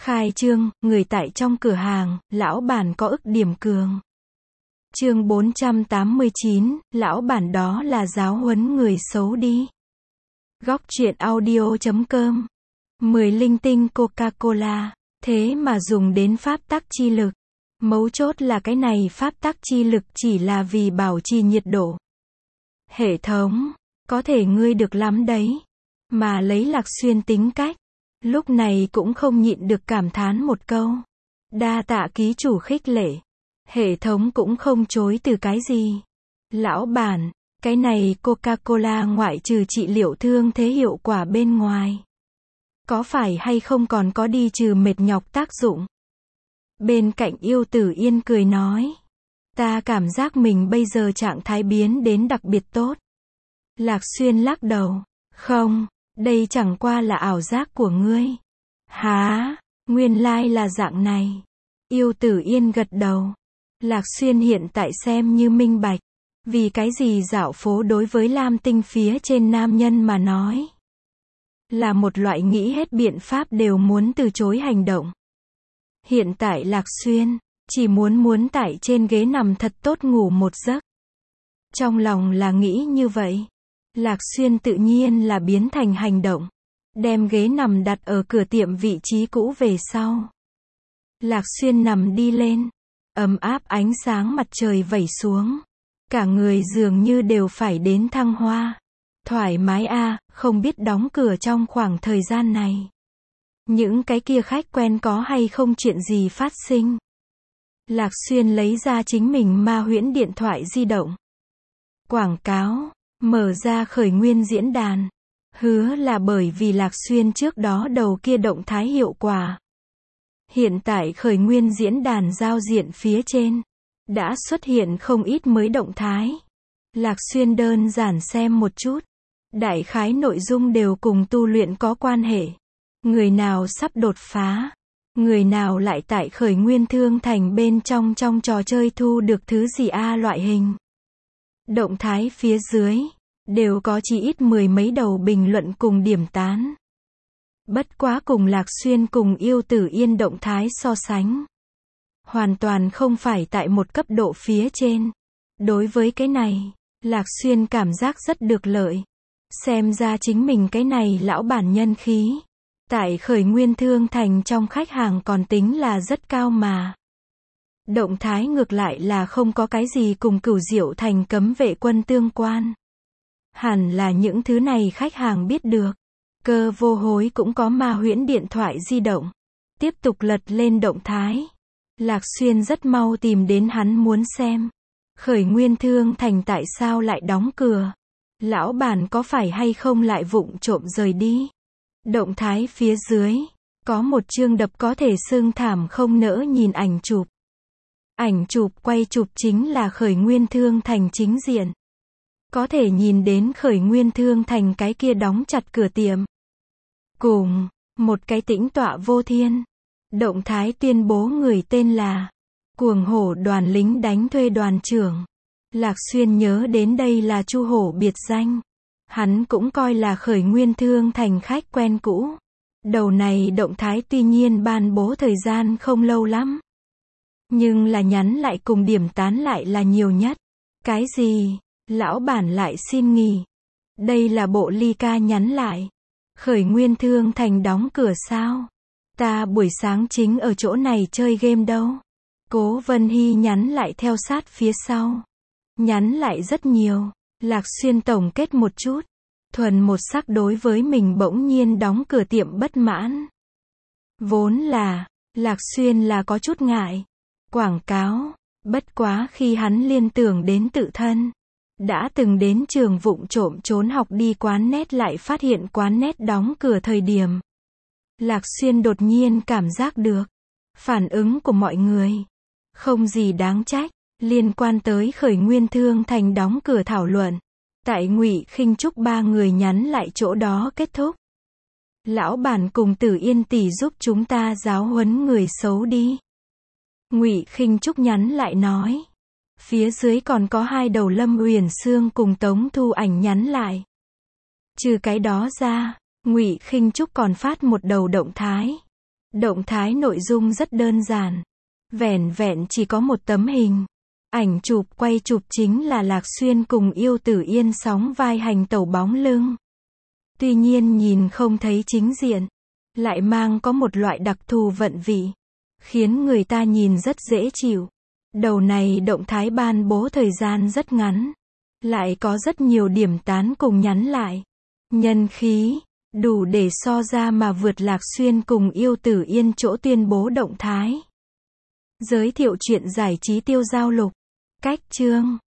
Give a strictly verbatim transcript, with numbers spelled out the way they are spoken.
Khai trương, người tại trong cửa hàng, lão bản có ức điểm cường. Chương bốn trăm tám mươi chín, lão bản đó là giáo huấn người xấu đi. Góc truyện audio chấm com. mười linh tinh Coca-Cola, thế mà dùng đến pháp tắc chi lực. Mấu chốt là cái này pháp tắc chi lực chỉ là vì bảo trì nhiệt độ. Hệ thống, có thể ngươi được lắm đấy. Mà lấy Lạc Xuyên tính cách, lúc này cũng không nhịn được cảm thán một câu. Đa tạ ký chủ khích lệ. Hệ thống cũng không chối từ cái gì. Lão bản, cái này Coca-Cola ngoại trừ trị liệu thương thế hiệu quả bên ngoài, có phải hay không còn có đi trừ mệt nhọc tác dụng? Bên cạnh Yêu Tử Yên cười nói. Ta cảm giác mình bây giờ trạng thái biến đến đặc biệt tốt. Lạc Xuyên lắc đầu. Không, đây chẳng qua là ảo giác của ngươi. Hả, nguyên lai là dạng này. Yêu Tử Yên gật đầu. Lạc Xuyên hiện tại xem như minh bạch. Vì cái gì dạo phố đối với Lam Tinh phía trên nam nhân mà nói là một loại nghĩ hết biện pháp đều muốn từ chối hành động. Hiện tại Lạc Xuyên chỉ muốn muốn tại trên ghế nằm thật tốt ngủ một giấc. Trong lòng là nghĩ như vậy. Lạc Xuyên tự nhiên là biến thành hành động. Đem ghế nằm đặt ở cửa tiệm vị trí cũ về sau. Lạc Xuyên nằm đi lên. Ấm áp ánh sáng mặt trời vẩy xuống. Cả người dường như đều phải đến thăng hoa. Thoải mái a, à, không biết đóng cửa trong khoảng thời gian này. Những cái kia khách quen có hay không chuyện gì phát sinh. Lạc Xuyên lấy ra chính mình ma huyễn điện thoại di động. Quảng cáo, mở ra khởi nguyên diễn đàn. Hứa là bởi vì Lạc Xuyên trước đó đầu kia động thái hiệu quả. Hiện tại khởi nguyên diễn đàn giao diện phía trên đã xuất hiện không ít mới động thái. Lạc Xuyên đơn giản xem một chút. Đại khái nội dung đều cùng tu luyện có quan hệ. Người nào sắp đột phá. Người nào lại tại khởi nguyên thương thành bên trong trong trò chơi thu được thứ gì a loại hình. Động thái phía dưới đều có chỉ ít mười mấy đầu bình luận cùng điểm tán. Bất quá cùng Lạc Xuyên cùng Yêu Tử Yên động thái so sánh, hoàn toàn không phải tại một cấp độ phía trên. Đối với cái này, Lạc Xuyên cảm giác rất được lợi. Xem ra chính mình cái này lão bản nhân khí tại khởi nguyên thương thành trong khách hàng còn tính là rất cao mà. Động thái ngược lại là không có cái gì cùng Cửu Diệu thành cấm vệ quân tương quan. Hẳn là những thứ này khách hàng biết được. Cơ Vô Hối cũng có ma huyễn điện thoại di động. Tiếp tục lật lên động thái. Lạc Xuyên rất mau tìm đến hắn muốn xem. Khởi nguyên thương thành tại sao lại đóng cửa? Lão bản có phải hay không lại vụng trộm rời đi? Động thái phía dưới có một chương đập có thể xưng thảm không nỡ nhìn ảnh chụp. Ảnh chụp quay chụp chính là khởi nguyên thương thành chính diện. Có thể nhìn đến khởi nguyên thương thành cái kia đóng chặt cửa tiệm. Cùng một cái tĩnh tọa vô thiên. Động thái tuyên bố người tên là Cuồng Hổ đoàn lính đánh thuê đoàn trưởng. Lạc Xuyên nhớ đến đây là Chu Hổ biệt danh. Hắn cũng coi là khởi nguyên thương thành khách quen cũ. Đầu này động thái tuy nhiên ban bố thời gian không lâu lắm. Nhưng là nhắn lại cùng điểm tán lại là nhiều nhất. Cái gì? Lão bản lại xin nghỉ. Đây là bộ ly ca nhắn lại. Khởi nguyên thương thành đóng cửa sao? Ta buổi sáng chính ở chỗ này chơi game đâu. Cố Vân Hy nhắn lại theo sát phía sau. Nhắn lại rất nhiều. Lạc Xuyên tổng kết một chút. Thuần một sắc đối với mình bỗng nhiên đóng cửa tiệm bất mãn. Vốn là, Lạc Xuyên là có chút ngại. Quảng cáo. Bất quá khi hắn liên tưởng đến tự thân. Đã từng đến trường vụng trộm trốn học đi quán net lại phát hiện quán net đóng cửa thời điểm. Lạc Xuyên đột nhiên cảm giác được. Phản ứng của mọi người. Không gì đáng trách. Liên quan tới khởi nguyên thương thành đóng cửa thảo luận. Tại Ngụy Khinh Trúc ba người nhắn lại chỗ đó kết thúc. Lão bản cùng Tử Yên tỷ giúp chúng ta giáo huấn người xấu đi. Ngụy Khinh Trúc nhắn lại nói. Phía dưới còn có hai đầu Lâm Uyển Sương cùng Tống Thu Ảnh nhắn lại. Trừ cái đó ra, Ngụy Khinh Trúc còn phát một đầu động thái. Động thái nội dung rất đơn giản. Vẻn vẹn chỉ có một tấm hình. Ảnh chụp quay chụp chính là Lạc Xuyên cùng Yêu Tử Yên sóng vai hành tẩu bóng lưng. Tuy nhiên nhìn không thấy chính diện, lại mang có một loại đặc thù vận vị, khiến người ta nhìn rất dễ chịu. Đầu này động thái ban bố thời gian rất ngắn, lại có rất nhiều điểm tán cùng nhắn lại. Nhân khí, đủ để so ra mà vượt Lạc Xuyên cùng Yêu Tử Yên chỗ tuyên bố động thái. Giới thiệu chuyện giải trí tiêu giao lục. Cách chương